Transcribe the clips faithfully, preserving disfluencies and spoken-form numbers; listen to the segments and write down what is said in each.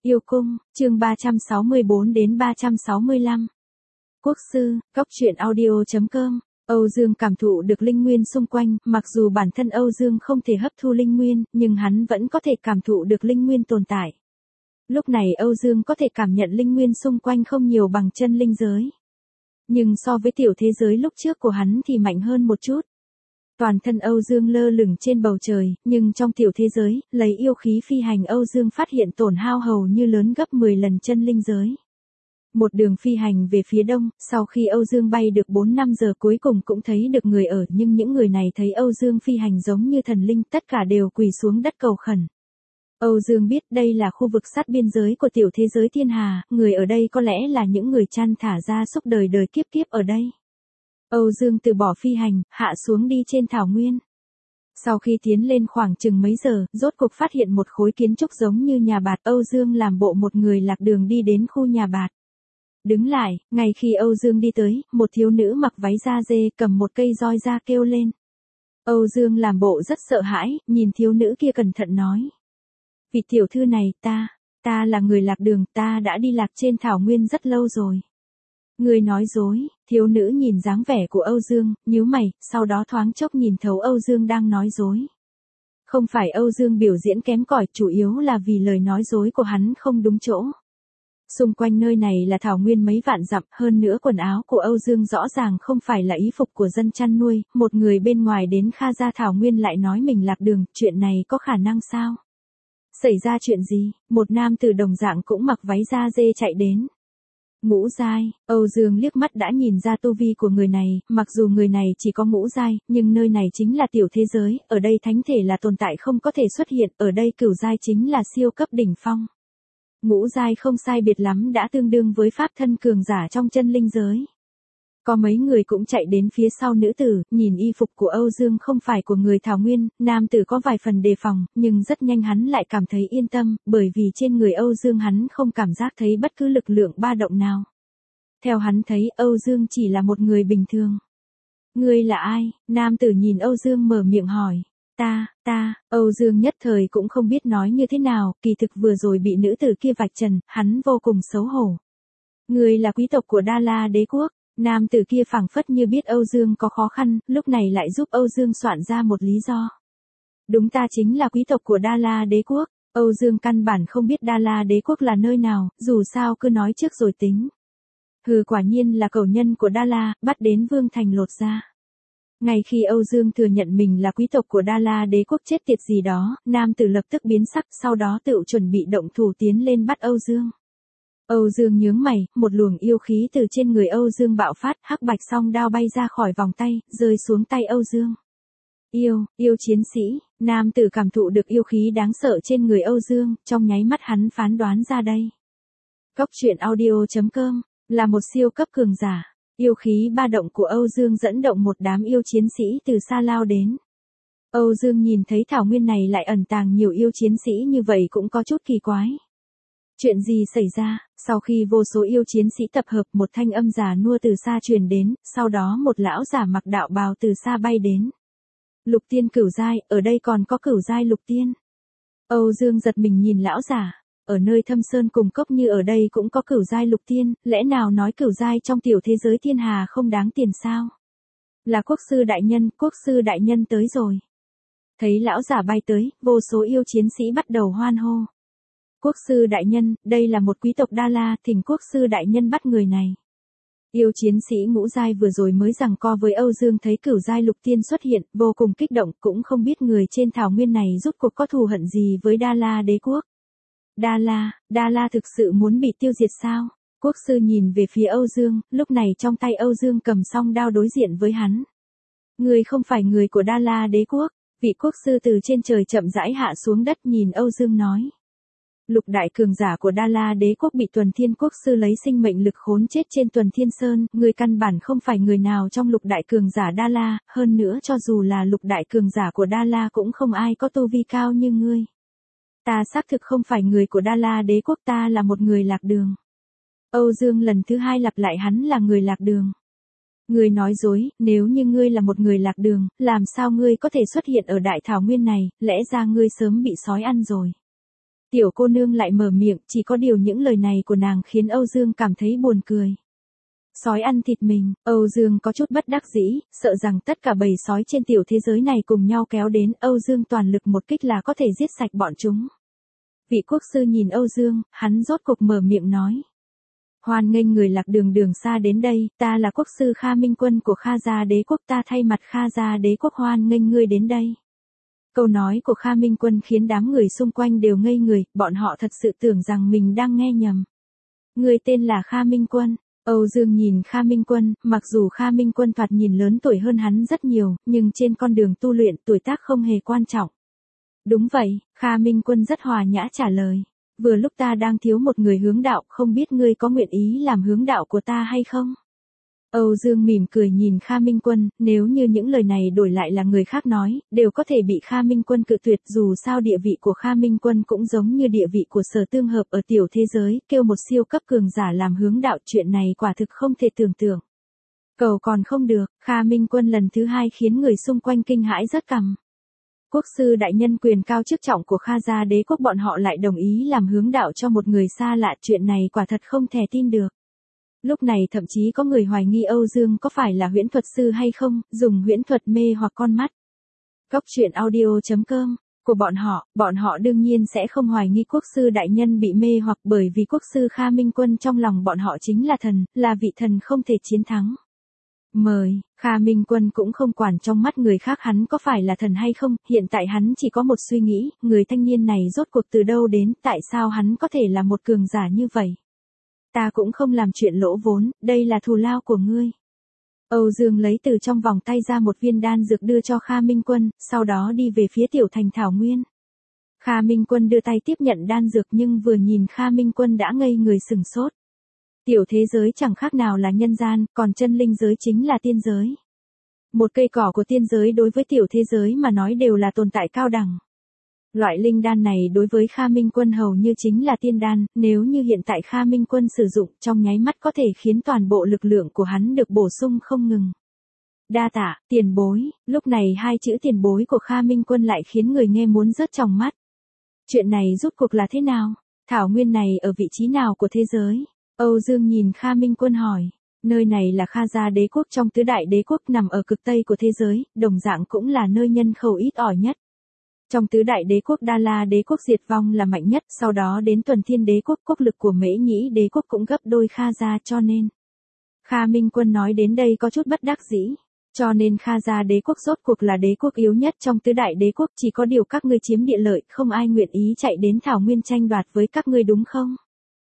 Yêu cung, chương ba trăm sáu mươi bốn đến ba trăm sáu mươi lăm. Quốc sư, góc truyện audio chấm com. Âu Dương cảm thụ được linh nguyên xung quanh, mặc dù bản thân Âu Dương không thể hấp thu linh nguyên, nhưng hắn vẫn có thể cảm thụ được linh nguyên tồn tại. Lúc này Âu Dương có thể cảm nhận linh nguyên xung quanh không nhiều bằng chân linh giới. Nhưng so với tiểu thế giới lúc trước của hắn thì mạnh hơn một chút. Toàn thân Âu Dương lơ lửng trên bầu trời, nhưng trong tiểu thế giới, lấy yêu khí phi hành Âu Dương phát hiện tổn hao hầu như lớn gấp mười lần chân linh giới. Một đường phi hành về phía đông, sau khi Âu Dương bay được bốn năm giờ cuối cùng cũng thấy được người ở, nhưng những người này thấy Âu Dương phi hành giống như thần linh, tất cả đều quỳ xuống đất cầu khẩn. Âu Dương biết đây là khu vực sát biên giới của tiểu thế giới thiên hà, người ở đây có lẽ là những người chăn thả ra súc đời đời kiếp kiếp ở đây. Âu Dương từ bỏ phi hành, hạ xuống đi trên thảo nguyên. Sau khi tiến lên khoảng chừng mấy giờ, rốt cuộc phát hiện một khối kiến trúc giống như nhà bạt. Âu Dương làm bộ một người lạc đường đi đến khu nhà bạt. Đứng lại, ngay khi Âu Dương đi tới, một thiếu nữ mặc váy da dê cầm một cây roi ra kêu lên. Âu Dương làm bộ rất sợ hãi, nhìn thiếu nữ kia cẩn thận nói. Vị tiểu thư này, ta, ta là người lạc đường, ta đã đi lạc trên thảo nguyên rất lâu rồi. Người nói dối, thiếu nữ nhìn dáng vẻ của Âu Dương, nhíu mày, sau đó thoáng chốc nhìn thấu Âu Dương đang nói dối. Không phải Âu Dương biểu diễn kém cỏi, chủ yếu là vì lời nói dối của hắn không đúng chỗ. Xung quanh nơi này là thảo nguyên mấy vạn dặm, hơn nữa quần áo của Âu Dương rõ ràng không phải là y phục của dân chăn nuôi, một người bên ngoài đến Kha Gia thảo nguyên lại nói mình lạc đường, chuyện này có khả năng sao? Xảy ra chuyện gì? Một nam tử đồng dạng cũng mặc váy da dê chạy đến. Ngũ giai, Âu Dương liếc mắt đã nhìn ra tu vi của người này, mặc dù người này chỉ có ngũ giai, nhưng nơi này chính là tiểu thế giới, ở đây thánh thể là tồn tại không có thể xuất hiện, ở đây cửu giai chính là siêu cấp đỉnh phong. Ngũ giai không sai biệt lắm đã tương đương với pháp thân cường giả trong chân linh giới. Có mấy người cũng chạy đến phía sau nữ tử, nhìn y phục của Âu Dương không phải của người thảo nguyên, nam tử có vài phần đề phòng, nhưng rất nhanh hắn lại cảm thấy yên tâm, bởi vì trên người Âu Dương hắn không cảm giác thấy bất cứ lực lượng ba động nào. Theo hắn thấy Âu Dương chỉ là một người bình thường. Ngươi là ai? Nam tử nhìn Âu Dương mở miệng hỏi. Ta, ta, Âu Dương nhất thời cũng không biết nói như thế nào, kỳ thực vừa rồi bị nữ tử kia vạch trần, hắn vô cùng xấu hổ. Ngươi là quý tộc của Đa La đế quốc. Nam tử kia phảng phất như biết Âu Dương có khó khăn, lúc này lại giúp Âu Dương soạn ra một lý do. Đúng, ta chính là quý tộc của Đa La đế quốc. Âu Dương căn bản không biết Đa La đế quốc là nơi nào, dù sao cứ nói trước rồi tính. Hừ, quả nhiên là cẩu nhân của Đa La, bắt đến Vương Thành lột ra. Ngay khi Âu Dương thừa nhận mình là quý tộc của Đa La đế quốc chết tiệt gì đó, nam tử lập tức biến sắc, sau đó tự chuẩn bị động thủ tiến lên bắt Âu Dương. Âu Dương nhướng mày, một luồng yêu khí từ trên người Âu Dương bạo phát, hắc bạch song đao bay ra khỏi vòng tay, rơi xuống tay Âu Dương. Yêu, yêu chiến sĩ, nam tử cảm thụ được yêu khí đáng sợ trên người Âu Dương, trong nháy mắt hắn phán đoán ra đây. Góc truyện audio chấm com, là một siêu cấp cường giả, yêu khí ba động của Âu Dương dẫn động một đám yêu chiến sĩ từ xa lao đến. Âu Dương nhìn thấy thảo nguyên này lại ẩn tàng nhiều yêu chiến sĩ như vậy cũng có chút kỳ quái. Chuyện gì xảy ra? Sau khi vô số yêu chiến sĩ tập hợp, một thanh âm già nua từ xa truyền đến, sau đó một lão giả mặc đạo bào từ xa bay đến. Lục tiên cửu giai, ở đây còn có cửu giai lục tiên. Âu Dương giật mình nhìn lão giả, ở nơi thâm sơn cùng cốc như ở đây cũng có cửu giai lục tiên, lẽ nào nói cửu giai trong tiểu thế giới thiên hà không đáng tiền sao? Là quốc sư đại nhân, quốc sư đại nhân tới rồi. Thấy lão giả bay tới, vô số yêu chiến sĩ bắt đầu hoan hô. Quốc sư đại nhân, đây là một quý tộc Đa La, thỉnh quốc sư đại nhân bắt người này. Yêu chiến sĩ ngũ giai vừa rồi mới giằng co với Âu Dương thấy cửu giai lục tiên xuất hiện, vô cùng kích động, cũng không biết người trên thảo nguyên này rốt cuộc có thù hận gì với Đa La đế quốc. Đa La, Đa La thực sự muốn bị tiêu diệt sao? Quốc sư nhìn về phía Âu Dương, lúc này trong tay Âu Dương cầm song đao đối diện với hắn. Người không phải người của Đa La đế quốc, vị quốc sư từ trên trời chậm rãi hạ xuống đất nhìn Âu Dương nói. Lục đại cường giả của Đa La đế quốc bị Tuần Thiên quốc sư lấy sinh mệnh lực khốn chết trên Tuần Thiên Sơn, người căn bản không phải người nào trong lục đại cường giả Đa La, hơn nữa cho dù là lục đại cường giả của Đa La cũng không ai có tu vi cao như ngươi. Ta xác thực không phải người của Đa La đế quốc, ta là một người lạc đường. Âu Dương lần thứ hai lặp lại hắn là người lạc đường. Ngươi nói dối, nếu như ngươi là một người lạc đường, làm sao ngươi có thể xuất hiện ở đại thảo nguyên này, lẽ ra ngươi sớm bị sói ăn rồi. Tiểu cô nương lại mở miệng, chỉ có điều những lời này của nàng khiến Âu Dương cảm thấy buồn cười. Sói ăn thịt mình, Âu Dương có chút bất đắc dĩ, sợ rằng tất cả bầy sói trên tiểu thế giới này cùng nhau kéo đến, Âu Dương toàn lực một kích là có thể giết sạch bọn chúng. Vị quốc sư nhìn Âu Dương, hắn rốt cục mở miệng nói. Hoan nghênh người lạc đường đường xa đến đây, ta là quốc sư Kha Minh Quân của Kha Gia Đế Quốc, ta thay mặt Kha Gia Đế Quốc hoan nghênh ngươi đến đây. Câu nói của Kha Minh Quân khiến đám người xung quanh đều ngây người, bọn họ thật sự tưởng rằng mình đang nghe nhầm. Người tên là Kha Minh Quân. Âu Dương nhìn Kha Minh Quân, mặc dù Kha Minh Quân thoạt nhìn lớn tuổi hơn hắn rất nhiều, nhưng trên con đường tu luyện tuổi tác không hề quan trọng. Đúng vậy, Kha Minh Quân rất hòa nhã trả lời. Vừa lúc ta đang thiếu một người hướng đạo, không biết ngươi có nguyện ý làm hướng đạo của ta hay không? Âu Dương mỉm cười nhìn Kha Minh Quân, nếu như những lời này đổi lại là người khác nói, đều có thể bị Kha Minh Quân cự tuyệt, dù sao địa vị của Kha Minh Quân cũng giống như địa vị của Sở Tương Hợp ở tiểu thế giới, kêu một siêu cấp cường giả làm hướng đạo, chuyện này quả thực không thể tưởng tượng. Cầu còn không được, Kha Minh Quân lần thứ hai khiến người xung quanh kinh hãi rất cằm. Quốc sư đại nhân quyền cao chức trọng của Kha Gia Đế Quốc, bọn họ lại đồng ý làm hướng đạo cho một người xa lạ, chuyện này quả thật không thể tin được. Lúc này thậm chí có người hoài nghi Âu Dương có phải là huyễn thuật sư hay không, dùng huyễn thuật mê hoặc con mắt. Cốc truyện audio chấm com của bọn họ, bọn họ đương nhiên sẽ không hoài nghi quốc sư đại nhân bị mê hoặc, bởi vì quốc sư Kha Minh Quân trong lòng bọn họ chính là thần, là vị thần không thể chiến thắng. Mời, Kha Minh Quân cũng không quản trong mắt người khác hắn có phải là thần hay không, hiện tại hắn chỉ có một suy nghĩ, người thanh niên này rốt cuộc từ đâu đến, tại sao hắn có thể là một cường giả như vậy. Ta cũng không làm chuyện lỗ vốn, đây là thù lao của ngươi. Âu Dương lấy từ trong vòng tay ra một viên đan dược đưa cho Kha Minh Quân, sau đó đi về phía tiểu thành Thảo Nguyên. Kha Minh Quân đưa tay tiếp nhận đan dược nhưng vừa nhìn Kha Minh Quân đã ngây người sừng sốt. Tiểu thế giới chẳng khác nào là nhân gian, còn chân linh giới chính là tiên giới. Một cây cỏ của tiên giới đối với tiểu thế giới mà nói đều là tồn tại cao đẳng. Loại linh đan này đối với Kha Minh Quân hầu như chính là tiên đan, nếu như hiện tại Kha Minh Quân sử dụng trong nháy mắt có thể khiến toàn bộ lực lượng của hắn được bổ sung không ngừng. Đa tạ, tiền bối, lúc này hai chữ tiền bối của Kha Minh Quân lại khiến người nghe muốn rớt trong mắt. Chuyện này rốt cuộc là thế nào? Thảo Nguyên này ở vị trí nào của thế giới? Âu Dương nhìn Kha Minh Quân hỏi. Nơi này là Kha Gia Đế Quốc trong tứ đại đế quốc nằm ở cực tây của thế giới, đồng dạng cũng là nơi nhân khẩu ít ỏi nhất. Trong tứ đại đế quốc Đa La Đế Quốc diệt vong là mạnh nhất, sau đó đến Tuần Thiên Đế Quốc, quốc lực của Mễ Nhĩ Đế Quốc cũng gấp đôi Kha Gia, cho nên. Kha Minh Quân nói đến đây có chút bất đắc dĩ. Cho nên Kha Gia Đế Quốc rốt cuộc là đế quốc yếu nhất trong tứ đại đế quốc, chỉ có điều các ngươi chiếm địa lợi, không ai nguyện ý chạy đến Thảo Nguyên tranh đoạt với các ngươi đúng không?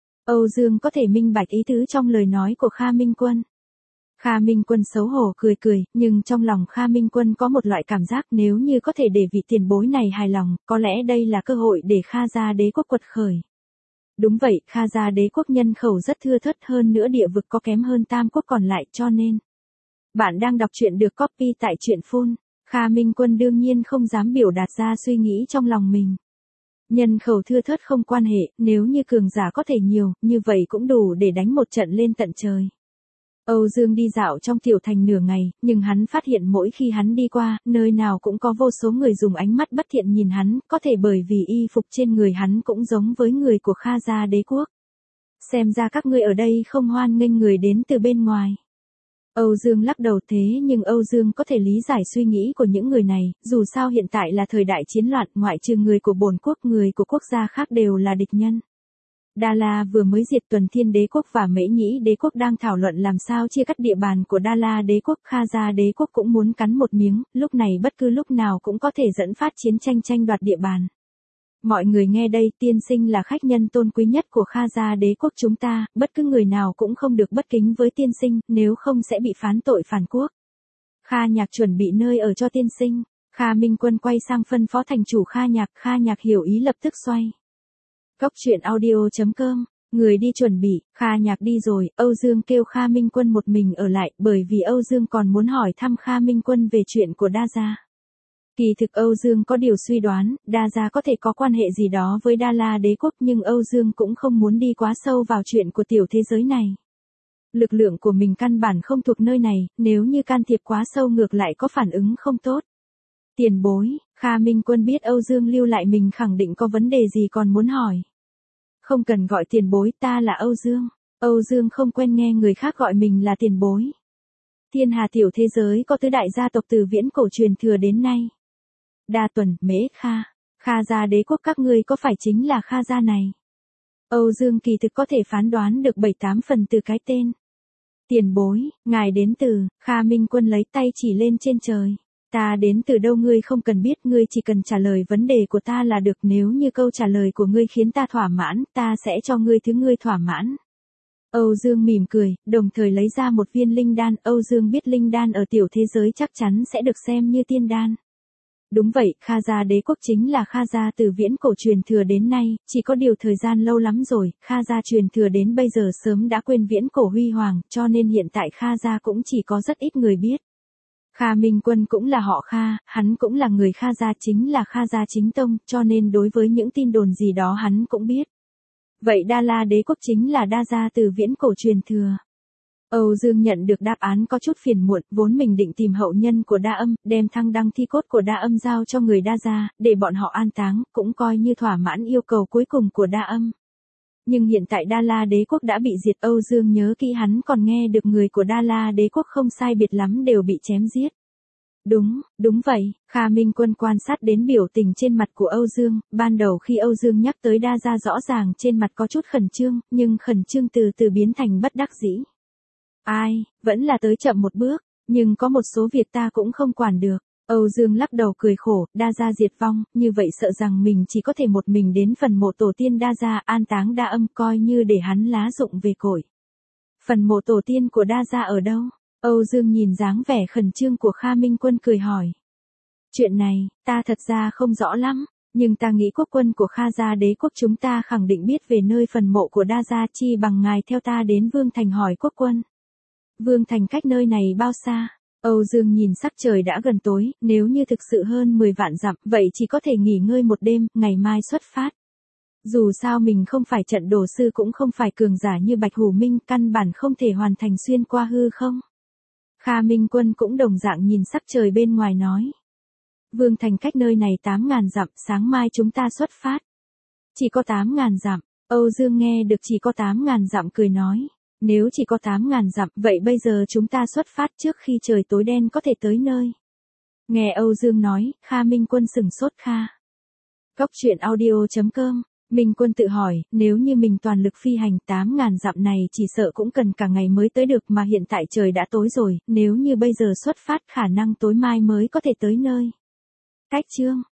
Âu Dương có thể minh bạch ý tứ trong lời nói của Kha Minh Quân. Kha Minh Quân xấu hổ cười cười, nhưng trong lòng Kha Minh Quân có một loại cảm giác nếu như có thể để vị tiền bối này hài lòng, có lẽ đây là cơ hội để Kha Gia Đế Quốc quật khởi. Đúng vậy, Kha Gia Đế Quốc nhân khẩu rất thưa thớt, hơn nữa địa vực có kém hơn Tam Quốc còn lại, cho nên. Bạn đang đọc truyện được copy tại truyện phun. Kha Minh Quân đương nhiên không dám biểu đạt ra suy nghĩ trong lòng mình. Nhân khẩu thưa thớt không quan hệ, nếu như cường giả có thể nhiều, như vậy cũng đủ để đánh một trận lên tận trời. Âu Dương đi dạo trong tiểu thành nửa ngày, nhưng hắn phát hiện mỗi khi hắn đi qua, nơi nào cũng có vô số người dùng ánh mắt bất thiện nhìn hắn, có thể bởi vì y phục trên người hắn cũng giống với người của Kha Gia Đế Quốc. Xem ra các ngươi ở đây không hoan nghênh người đến từ bên ngoài. Âu Dương lắc đầu, thế nhưng Âu Dương có thể lý giải suy nghĩ của những người này, dù sao hiện tại là thời đại chiến loạn, ngoại trừ người của bổn quốc, người của quốc gia khác đều là địch nhân. Đa La vừa mới diệt Tuần Thiên Đế Quốc và Mễ Nhĩ Đế Quốc đang thảo luận làm sao chia cắt địa bàn của Đa La Đế Quốc, Kha Gia Đế Quốc cũng muốn cắn một miếng, lúc này bất cứ lúc nào cũng có thể dẫn phát chiến tranh tranh đoạt địa bàn. Mọi người nghe đây, tiên sinh là khách nhân tôn quý nhất của Kha Gia Đế Quốc chúng ta, bất cứ người nào cũng không được bất kính với tiên sinh, nếu không sẽ bị phán tội phản quốc. Kha Nhạc chuẩn bị nơi ở cho tiên sinh. Kha Minh Quân quay sang phân phó thành chủ Kha Nhạc, Kha Nhạc hiểu ý lập tức xoay. Cốc truyện audio chấm com, người đi chuẩn bị, Kha Nhạc đi rồi, Âu Dương kêu Kha Minh Quân một mình ở lại, bởi vì Âu Dương còn muốn hỏi thăm Kha Minh Quân về chuyện của Đa Gia. Kỳ thực Âu Dương có điều suy đoán, Đa Gia có thể có quan hệ gì đó với Đa La Đế Quốc, nhưng Âu Dương cũng không muốn đi quá sâu vào chuyện của tiểu thế giới này. Lực lượng của mình căn bản không thuộc nơi này, nếu như can thiệp quá sâu ngược lại có phản ứng không tốt. Tiền bối, Kha Minh Quân biết Âu Dương lưu lại mình khẳng định có vấn đề gì còn muốn hỏi. Không cần gọi tiền bối, ta là Âu Dương. Âu Dương không quen nghe người khác gọi mình là tiền bối. Thiên hà tiểu thế giới có tứ đại gia tộc từ viễn cổ truyền thừa đến nay. Đa Tuần, Mễ Kha, Kha gia đế quốc các ngươi có phải chính là Kha gia này? Âu Dương kỳ thực có thể phán đoán được bảy tám phần từ cái tên. Tiền bối, ngài đến từ, Kha Minh Quân lấy tay chỉ lên trên trời. Ta đến từ đâu ngươi không cần biết, ngươi chỉ cần trả lời vấn đề của ta là được, nếu như câu trả lời của ngươi khiến ta thỏa mãn, ta sẽ cho ngươi thứ ngươi thỏa mãn. Âu Dương mỉm cười, đồng thời lấy ra một viên linh đan, Âu Dương biết linh đan ở tiểu thế giới chắc chắn sẽ được xem như tiên đan. Đúng vậy, Kha gia đế quốc chính là Kha gia từ viễn cổ truyền thừa đến nay, chỉ có điều thời gian lâu lắm rồi, Kha gia truyền thừa đến bây giờ sớm đã quên viễn cổ huy hoàng, cho nên hiện tại Kha gia cũng chỉ có rất ít người biết. Kha Minh Quân cũng là họ Kha, hắn cũng là người Kha gia, chính là Kha gia chính tông, cho nên đối với những tin đồn gì đó hắn cũng biết. Vậy Đa La đế quốc chính là Đa gia từ viễn cổ truyền thừa. Âu Dương nhận được đáp án có chút phiền muộn, vốn mình định tìm hậu nhân của Đa Âm, đem thăng đăng thi cốt của Đa Âm giao cho người Đa gia, để bọn họ an táng, cũng coi như thỏa mãn yêu cầu cuối cùng của Đa Âm. Nhưng hiện tại Đa La đế quốc đã bị diệt, Âu Dương nhớ kỹ hắn còn nghe được người của Đa La đế quốc không sai biệt lắm đều bị chém giết. Đúng, đúng vậy, Kha Minh Quân quan sát đến biểu tình trên mặt của Âu Dương, ban đầu khi Âu Dương nhắc tới Đa gia rõ ràng trên mặt có chút khẩn trương, nhưng khẩn trương từ từ biến thành bất đắc dĩ. Ai, vẫn là tới chậm một bước, nhưng có một số việc ta cũng không quản được. Âu Dương lắc đầu cười khổ, Đa gia diệt vong, như vậy sợ rằng mình chỉ có thể một mình đến phần mộ tổ tiên Đa gia an táng Đa Âm, coi như để hắn lá dụng về cội. Phần mộ tổ tiên của Đa gia ở đâu? Âu Dương nhìn dáng vẻ khẩn trương của Kha Minh Quân cười hỏi. Chuyện này, ta thật ra không rõ lắm, nhưng ta nghĩ quốc quân của Kha gia đế quốc chúng ta khẳng định biết về nơi phần mộ của Đa gia, chi bằng ngài theo ta đến Vương Thành hỏi quốc quân. Vương Thành cách nơi này bao xa? Âu Dương nhìn sắc trời đã gần tối, nếu như thực sự hơn mười vạn dặm, vậy chỉ có thể nghỉ ngơi một đêm, ngày mai xuất phát. Dù sao mình không phải trận đồ sư cũng không phải cường giả như Bạch Hủ Minh, căn bản không thể hoàn thành xuyên qua hư không. Kha Minh Quân cũng đồng dạng nhìn sắc trời bên ngoài nói. Vương Thành cách nơi này tám ngàn dặm, sáng mai chúng ta xuất phát. Chỉ có tám ngàn dặm, Âu Dương nghe được chỉ có tám ngàn dặm cười nói. Nếu chỉ có tám ngàn dặm, vậy bây giờ chúng ta xuất phát trước khi trời tối đen có thể tới nơi. Nghe Âu Dương nói, Kha Minh Quân sừng sốt. Kha. Góc truyện audio chấm com. Minh Quân tự hỏi, nếu như mình toàn lực phi hành tám ngàn dặm này chỉ sợ cũng cần cả ngày mới tới được, mà hiện tại trời đã tối rồi, nếu như bây giờ xuất phát khả năng tối mai mới có thể tới nơi. Cách chương.